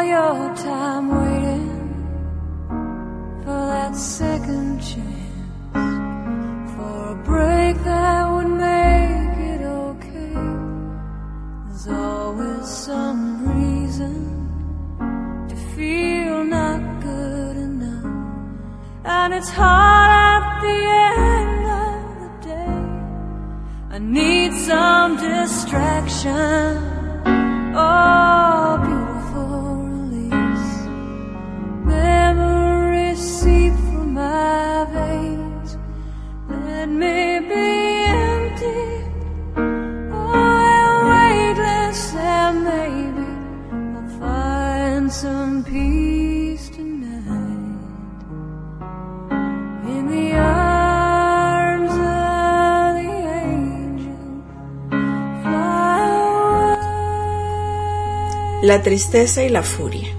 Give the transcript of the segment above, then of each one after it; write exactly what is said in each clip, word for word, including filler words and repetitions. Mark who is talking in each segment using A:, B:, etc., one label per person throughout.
A: your time waiting for that second chance, for a break that would make it okay. There's always some reason to feel not good enough, and it's hard at the end of the day. I need some distraction. Oh, beautiful release. Memories seep from my veins. Let me be empty. Oh, weightless, and maybe I'll find some peace tonight in the arms of the angel. Fly away.
B: La tristeza y la furia.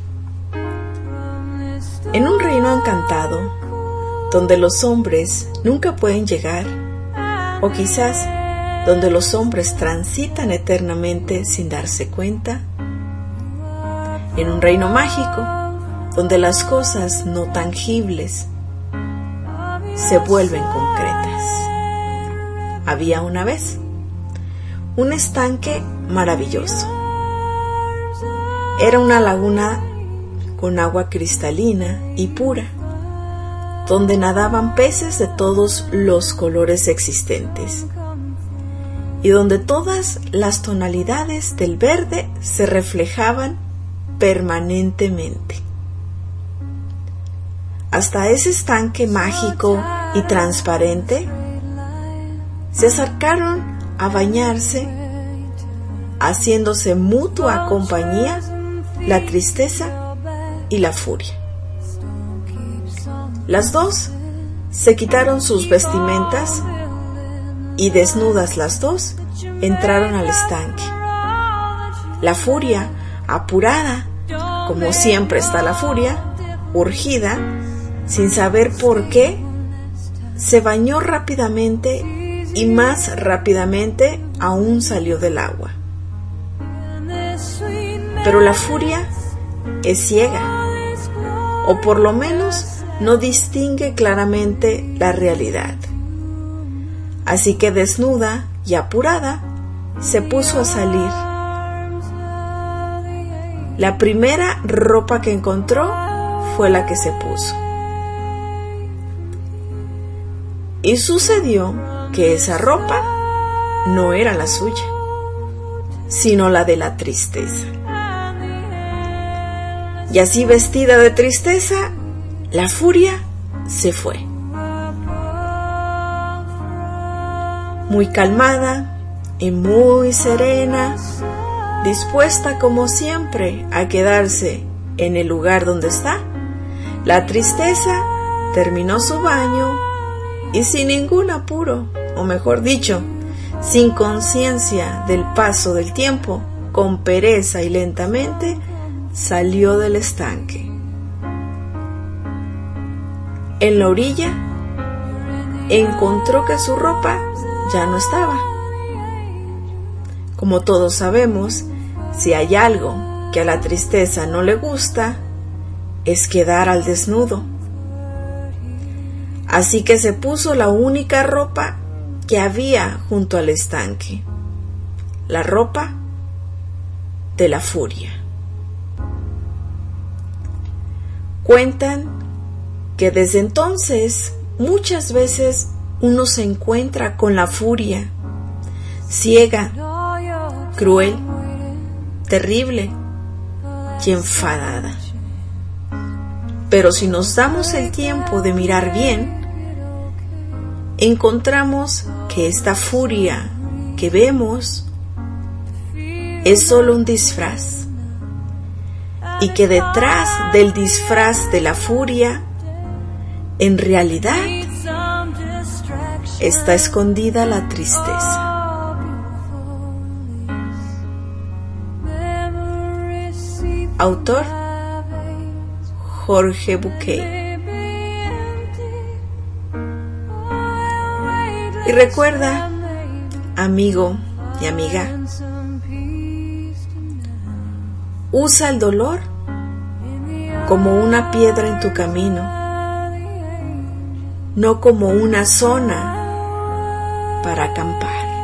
B: En un reino encantado, donde los hombres nunca pueden llegar, o quizás donde los hombres transitan eternamente sin darse cuenta, en un reino mágico, donde las cosas no tangibles se vuelven concretas. Había una vez un estanque maravilloso. Era una laguna con agua cristalina y pura, donde nadaban peces de todos los colores existentes, y donde todas las tonalidades del verde se reflejaban permanentemente. Hasta ese estanque mágico y transparente se acercaron a bañarse, haciéndose mutua compañía la tristeza y la furia. Las dos se quitaron sus vestimentas y, desnudas las dos, entraron al estanque. La furia, apurada, como siempre está la furia, urgida, sin saber por qué, se bañó rápidamente y más rápidamente aún salió del agua. Pero la furia es ciega, o por lo menos no distingue claramente la realidad. Así que, desnuda y apurada, se puso a salir. La primera ropa que encontró fue la que se puso. Y sucedió que esa ropa no era la suya, sino la de la tristeza. Y así, vestida de tristeza, la furia se fue. Muy calmada y muy serena, dispuesta como siempre a quedarse en el lugar donde está, la tristeza terminó su baño y, sin ningún apuro, o mejor dicho, sin conciencia del paso del tiempo, con pereza y lentamente, salió del estanque. En la orilla encontró que su ropa ya no estaba. Como todos sabemos, si hay algo que a la tristeza no le gusta, es quedar al desnudo. Así que se puso la única ropa que había junto al estanque, la ropa de la furia. Cuentan que desde entonces muchas veces uno se encuentra con la furia, ciega, cruel, terrible y enfadada. Pero si nos damos el tiempo de mirar bien, encontramos que esta furia que vemos es solo un disfraz, y que detrás del disfraz de la furia, en realidad, está escondida la tristeza. Autor: Jorge Bucay. Y recuerda, amigo y amiga, usa el dolor como una piedra en tu camino, no como una zona para acampar.